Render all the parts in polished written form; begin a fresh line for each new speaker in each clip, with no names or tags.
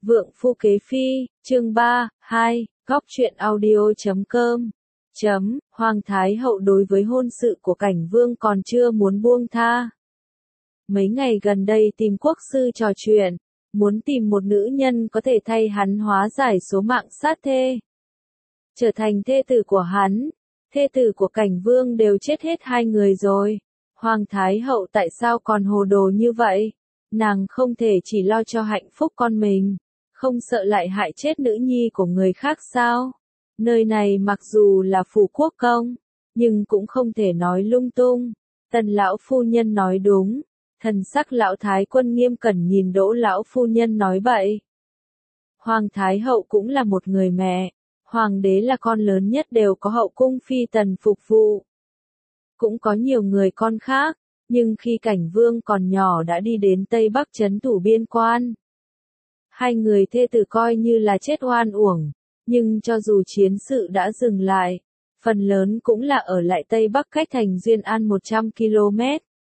Vượng Phu Kế Phi, chương 3, 2, góc truyện audio.com. Hoàng Thái Hậu đối với hôn sự của Cảnh Vương còn chưa muốn buông tha. Mấy ngày gần đây tìm quốc sư trò chuyện, muốn tìm một nữ nhân có thể thay hắn hóa giải số mạng sát thê. Trở thành thê tử của hắn, thê tử của Cảnh Vương đều chết hết hai người rồi. Hoàng Thái Hậu tại sao còn hồ đồ như vậy? Nàng không thể chỉ lo cho hạnh phúc con mình, không sợ lại hại chết nữ nhi của người khác sao? Nơi này mặc dù là phủ quốc công, nhưng cũng không thể nói lung tung. Tần lão phu nhân nói đúng, thần sắc lão thái quân nghiêm cẩn nhìn Đỗ lão phu nhân nói bậy. Hoàng Thái Hậu cũng là một người mẹ, hoàng đế là con lớn nhất đều có hậu cung phi tần phục vụ. Cũng có nhiều người con khác, nhưng khi Cảnh Vương còn nhỏ đã đi đến Tây Bắc trấn thủ biên quan. Hai người thê tử coi như là chết oan uổng, nhưng cho dù chiến sự đã dừng lại, phần lớn cũng là ở lại Tây Bắc cách thành Duyên An 100 km.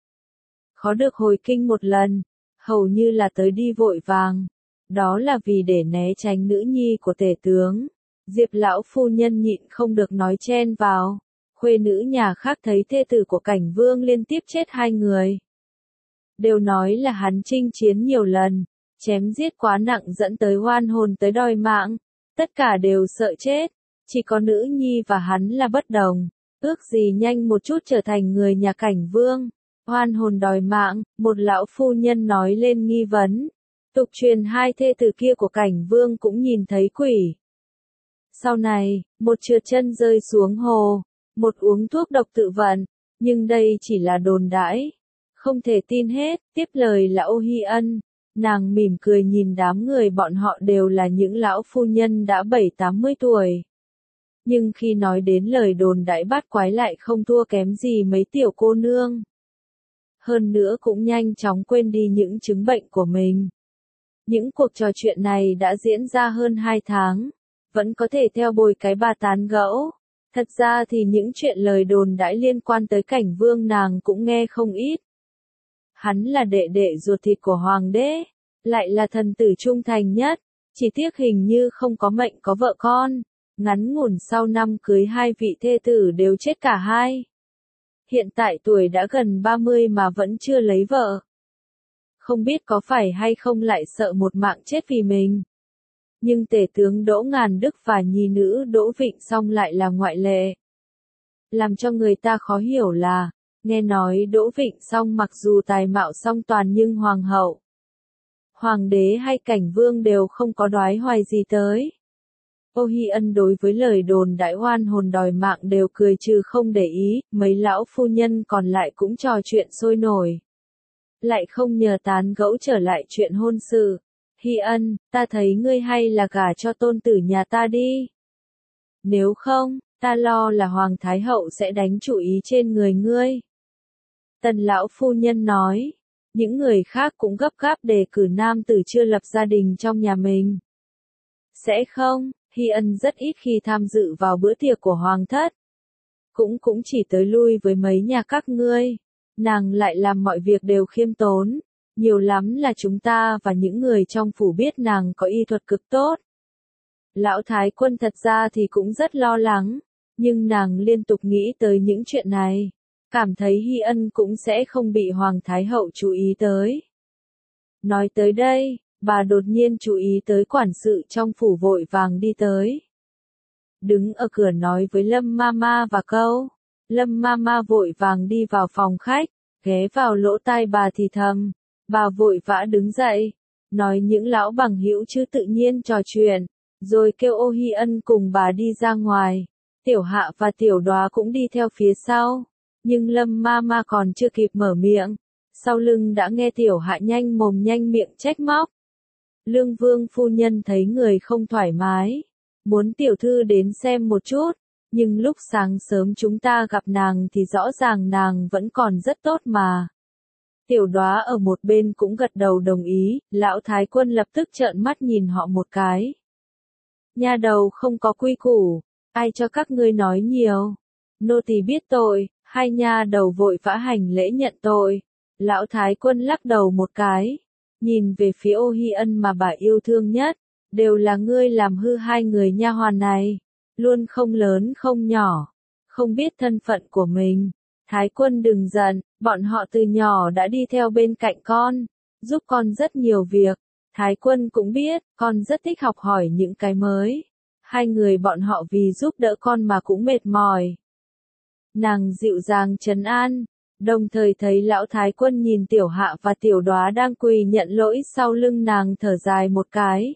Khó được hồi kinh một lần, hầu như là tới đi vội vàng. Đó là vì để né tránh nữ nhi của tể tướng. Diệp lão phu nhân nhịn không được nói chen vào. Khuê nữ nhà khác thấy thê tử của Cảnh Vương liên tiếp chết hai người. Đều nói là hắn chinh chiến nhiều lần, chém giết quá nặng dẫn tới oan hồn tới đòi mạng. Tất cả đều sợ chết, chỉ có nữ nhi và hắn là bất đồng. Ước gì nhanh một chút trở thành người nhà Cảnh Vương. Oan hồn đòi mạng, một lão phu nhân nói lên nghi vấn. Tục truyền hai thê tử kia của Cảnh Vương cũng nhìn thấy quỷ. Sau này, một trượt chân rơi xuống hồ, một uống thuốc độc tự vận, nhưng đây chỉ là đồn đãi. Không thể tin hết, tiếp lời là Ô Hi Ân. Nàng mỉm cười nhìn đám người bọn họ đều là những lão phu nhân đã 70-80 tuổi. Nhưng khi nói đến lời đồn đãi bát quái lại không thua kém gì mấy tiểu cô nương. Hơn nữa cũng nhanh chóng quên đi những chứng bệnh của mình. Những cuộc trò chuyện này đã diễn ra hơn 2 tháng, vẫn có thể theo bồi cái bà tán gẫu. Thật ra thì những chuyện lời đồn đãi liên quan tới Cảnh Vương nàng cũng nghe không ít. Hắn là đệ đệ ruột thịt của hoàng đế, lại là thần tử trung thành nhất, chỉ tiếc hình như không có mệnh có vợ con, ngắn ngủn sau năm cưới hai vị thê tử đều chết cả hai. Hiện tại tuổi đã gần 30 mà vẫn chưa lấy vợ. Không biết có phải hay không lại sợ một mạng chết vì mình. Nhưng tể tướng Đỗ Ngàn Đức và nhi nữ Đỗ Vịnh Song lại là ngoại lệ. Làm cho người ta khó hiểu là, nghe nói Đỗ Vịnh Song mặc dù tài mạo song toàn nhưng hoàng hậu, hoàng đế hay Cảnh Vương đều không có đoái hoài gì tới. Ô Hi Ân đối với lời đồn đại oan hồn đòi mạng đều cười trừ không để ý, mấy lão phu nhân còn lại cũng trò chuyện sôi nổi. Lại không nhờ tán gẫu trở lại chuyện hôn sự. Hi Ân, ta thấy ngươi hay là gả cho tôn tử nhà ta đi. Nếu không, ta lo là Hoàng Thái Hậu sẽ đánh chủ ý trên người ngươi. Tần lão phu nhân nói, những người khác cũng gấp gáp đề cử nam tử chưa lập gia đình trong nhà mình. Sẽ không, Hi Ân rất ít khi tham dự vào bữa tiệc của Hoàng thất. Cũng chỉ tới lui với mấy nhà các ngươi. Nàng lại làm mọi việc đều khiêm tốn. Nhiều lắm là chúng ta và những người trong phủ biết nàng có y thuật cực tốt. Lão Thái Quân thật ra thì cũng rất lo lắng, nhưng nàng liên tục nghĩ tới những chuyện này. Cảm thấy Hi Ân cũng sẽ không bị Hoàng Thái Hậu chú ý tới. Nói tới đây, bà đột nhiên chú ý tới quản sự trong phủ vội vàng đi tới. Đứng ở cửa nói với Lâm Mama và câu. Lâm Mama vội vàng đi vào phòng khách, ghé vào lỗ tai bà thì thầm. Bà vội vã đứng dậy, nói những lão bằng hữu chứ tự nhiên trò chuyện, rồi kêu Ô Hi Ân cùng bà đi ra ngoài. Tiểu Hạ và Tiểu Đoá cũng đi theo phía sau, nhưng Lâm Mama còn chưa kịp mở miệng, sau lưng đã nghe Tiểu Hạ nhanh mồm nhanh miệng trách móc. Lương Vương phu nhân thấy người không thoải mái, muốn tiểu thư đến xem một chút, nhưng lúc sáng sớm chúng ta gặp nàng thì rõ ràng nàng vẫn còn rất tốt mà. Tiểu Đoá ở một bên cũng gật đầu đồng ý, lão Thái Quân lập tức trợn mắt nhìn họ một cái. Nha đầu không có quy củ, ai cho các ngươi nói nhiều. Nô tỳ biết tội, hai nha đầu vội vã hành lễ nhận tội. Lão Thái Quân lắc đầu một cái, nhìn về phía Ô Hi Ân mà bà yêu thương nhất, đều là ngươi làm hư hai người nha hoàn này, luôn không lớn không nhỏ, không biết thân phận của mình. Thái quân đừng giận, bọn họ từ nhỏ đã đi theo bên cạnh con, giúp con rất nhiều việc. Thái quân cũng biết, con rất thích học hỏi những cái mới. Hai người bọn họ vì giúp đỡ con mà cũng mệt mỏi. Nàng dịu dàng trấn an, đồng thời thấy lão thái quân nhìn tiểu hạ và tiểu đoá đang quỳ nhận lỗi sau lưng nàng thở dài một cái.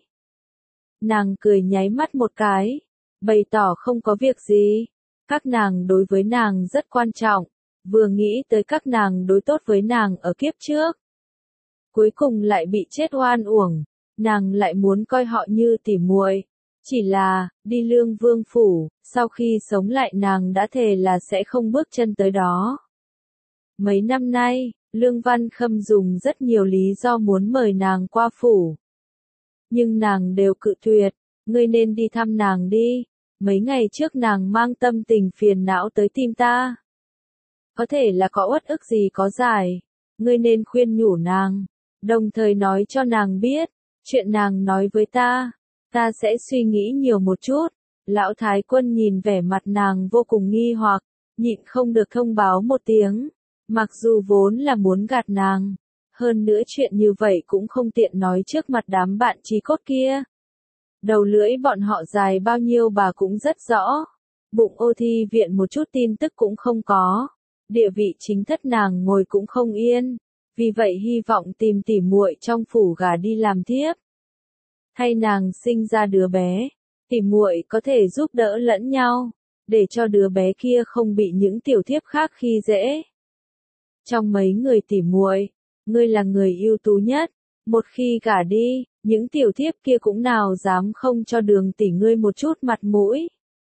Nàng cười nháy mắt một cái, bày tỏ không có việc gì. Các nàng đối với nàng rất quan trọng, vừa nghĩ tới các nàng đối tốt với nàng ở kiếp trước. Cuối cùng lại bị chết oan uổng, nàng lại muốn coi họ như tỉ muội. Chỉ là, đi Lương Vương phủ, sau khi sống lại nàng đã thề là sẽ không bước chân tới đó. Mấy năm nay, Lương Văn Khâm dùng rất nhiều lý do muốn mời nàng qua phủ. Nhưng nàng đều cự tuyệt, ngươi nên đi thăm nàng đi. Mấy ngày trước nàng mang tâm tình phiền não tới tìm ta. Có thể là có uất ức gì có giải, ngươi nên khuyên nhủ nàng, đồng thời nói cho nàng biết, chuyện nàng nói với ta sẽ suy nghĩ nhiều một chút. Lão Thái quân nhìn vẻ mặt nàng vô cùng nghi hoặc, nhịn không được thông báo một tiếng, mặc dù vốn là muốn gạt nàng, hơn nữa chuyện như vậy cũng không tiện nói trước mặt đám bạn chí cốt kia. Đầu lưỡi bọn họ dài bao nhiêu bà cũng rất rõ, bụng Ô Thi viện một chút tin tức cũng không có, địa vị chính thất nàng ngồi cũng không yên, vì vậy hy vọng tìm tỉ muội trong phủ gả đi làm thiếp. Thay nàng sinh ra đứa bé, tỉ muội có thể giúp đỡ lẫn nhau, để cho đứa bé kia không bị những tiểu thiếp khác khi dễ. Trong mấy người tỉ muội, ngươi là người ưu tú nhất, một khi gả đi, những tiểu thiếp kia cũng nào dám không cho Đường tỷ ngươi một chút mặt mũi.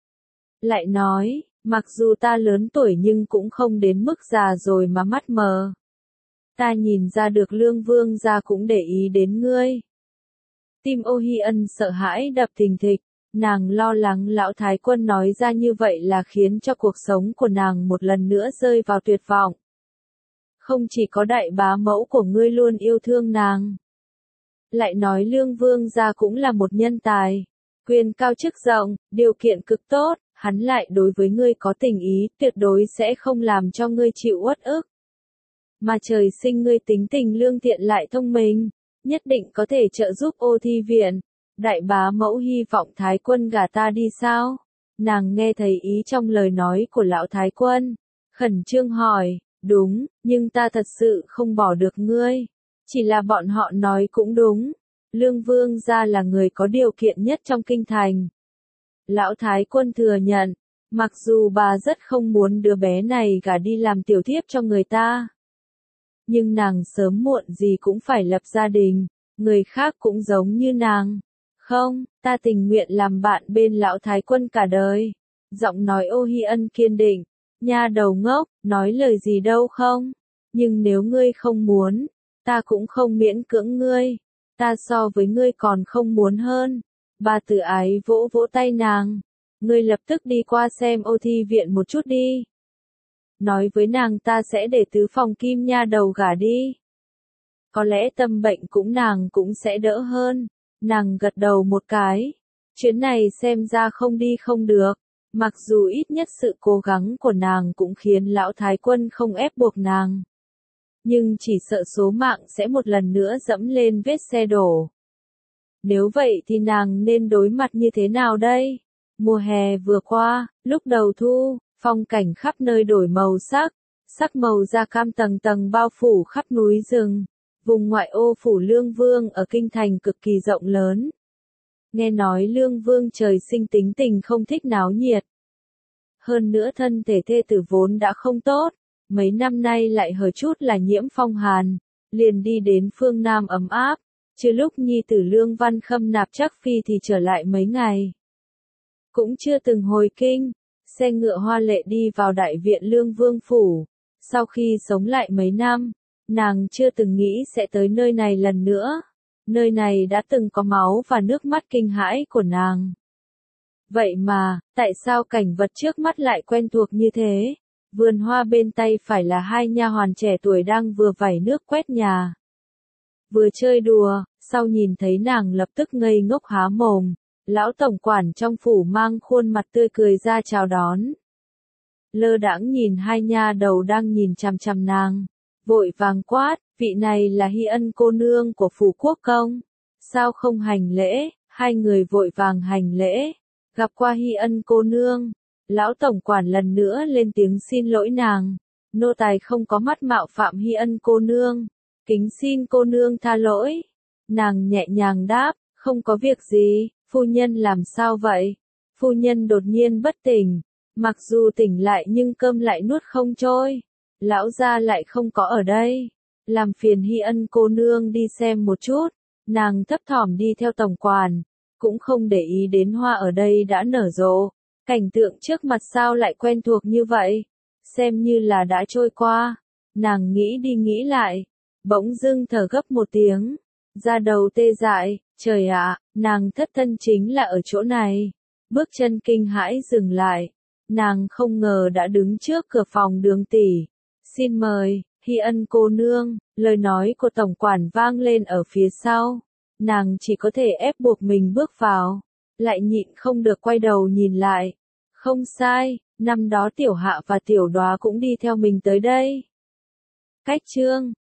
Lại nói, mặc dù ta lớn tuổi nhưng cũng không đến mức già rồi mà mắt mờ. Ta nhìn ra được Lương Vương gia cũng để ý đến ngươi. Tim Ô Hi Ân sợ hãi đập thình thịch, nàng lo lắng lão thái quân nói ra như vậy là khiến cho cuộc sống của nàng một lần nữa rơi vào tuyệt vọng. Không chỉ có đại bá mẫu của ngươi luôn yêu thương nàng. Lại nói Lương Vương gia cũng là một nhân tài, quyền cao chức rộng, điều kiện cực tốt, hắn lại đối với ngươi có tình ý, tuyệt đối sẽ không làm cho ngươi chịu uất ức. Mà trời sinh ngươi tính tình lương thiện lại thông minh, nhất định có thể trợ giúp Ô Thi viện. Đại bá mẫu hy vọng thái quân gả ta đi sao? Nàng nghe thấy ý trong lời nói của lão thái quân, khẩn trương hỏi, đúng, nhưng ta thật sự không bỏ được ngươi. Chỉ là bọn họ nói cũng đúng, Lương Vương gia là người có điều kiện nhất trong kinh thành. Lão thái quân thừa nhận, mặc dù bà rất không muốn đứa bé này gả đi làm tiểu thiếp cho người ta. Nhưng nàng sớm muộn gì cũng phải lập gia đình, người khác cũng giống như nàng. Không, ta tình nguyện làm bạn bên lão thái quân cả đời. Giọng nói Ô Hi Ân kiên định, nha đầu ngốc, nói lời gì đâu không. Nhưng nếu ngươi không muốn, ta cũng không miễn cưỡng ngươi. Ta so với ngươi còn không muốn hơn. Bà Tử Ái vỗ vỗ tay nàng. Ngươi lập tức đi qua xem Ô Thi viện một chút đi. Nói với nàng ta sẽ để tứ phòng kim nha đầu gả đi. Có lẽ tâm bệnh cũng nàng cũng sẽ đỡ hơn. Nàng gật đầu một cái. Chuyến này xem ra không đi không được. Mặc dù ít nhất sự cố gắng của nàng cũng khiến lão thái quân không ép buộc nàng. Nhưng chỉ sợ số mạng sẽ một lần nữa dẫm lên vết xe đổ. Nếu vậy thì nàng nên đối mặt như thế nào đây? Mùa hè vừa qua, lúc đầu thu, phong cảnh khắp nơi đổi màu sắc màu da cam tầng tầng bao phủ khắp núi rừng. Vùng ngoại ô phủ Lương Vương ở kinh thành cực kỳ rộng lớn. Nghe nói Lương Vương trời sinh tính tình không thích náo nhiệt. Hơn nữa thân thể thê tử vốn đã không tốt, mấy năm nay lại hơi chút là nhiễm phong hàn, liền đi đến phương Nam ấm áp, chứ lúc nhi tử Lương Văn Khâm nạp chắc phi thì trở lại mấy ngày. Cũng chưa từng hồi kinh, xe ngựa hoa lệ đi vào đại viện Lương Vương phủ, sau khi sống lại mấy năm, nàng chưa từng nghĩ sẽ tới nơi này lần nữa, nơi này đã từng có máu và nước mắt kinh hãi của nàng. Vậy mà, tại sao cảnh vật trước mắt lại quen thuộc như thế? Vườn hoa bên tay phải là hai nha hoàn trẻ tuổi đang vừa vẩy nước quét nhà. Vừa chơi đùa, sau nhìn thấy nàng lập tức ngây ngốc há mồm. Lão tổng quản trong phủ mang khuôn mặt tươi cười ra chào đón. Lơ đãng nhìn hai nha đầu đang nhìn chằm chằm nàng, vội vàng quát, vị này là Hy Ân cô nương của phủ quốc công, sao không hành lễ? Hai người vội vàng hành lễ, gặp qua Hy Ân cô nương. Lão tổng quản lần nữa lên tiếng xin lỗi nàng, nô tài không có mắt mạo phạm Hy Ân cô nương, kính xin cô nương tha lỗi. Nàng nhẹ nhàng đáp, không có việc gì, phu nhân làm sao vậy? Phu nhân đột nhiên bất tỉnh, mặc dù tỉnh lại nhưng cơm lại nuốt không trôi, lão gia lại không có ở đây, làm phiền Hy Ân cô nương đi xem một chút. Nàng thấp thỏm đi theo tổng quản, cũng không để ý đến hoa ở đây đã nở rộ, cảnh tượng trước mặt sao lại quen thuộc như vậy, xem như là đã trôi qua. Nàng nghĩ đi nghĩ lại, bỗng dưng thở gấp một tiếng, da đầu tê dại, trời ạ, nàng thất thân chính là ở chỗ này. Bước chân kinh hãi dừng lại, nàng không ngờ đã đứng trước cửa phòng Đường tỷ. Xin mời, Hy Ân cô nương, lời nói của tổng quản vang lên ở phía sau. Nàng chỉ có thể ép buộc mình bước vào, lại nhịn không được quay đầu nhìn lại. Không sai, năm đó Tiểu Hạ và Tiểu Đóa cũng đi theo mình tới đây. Cách chương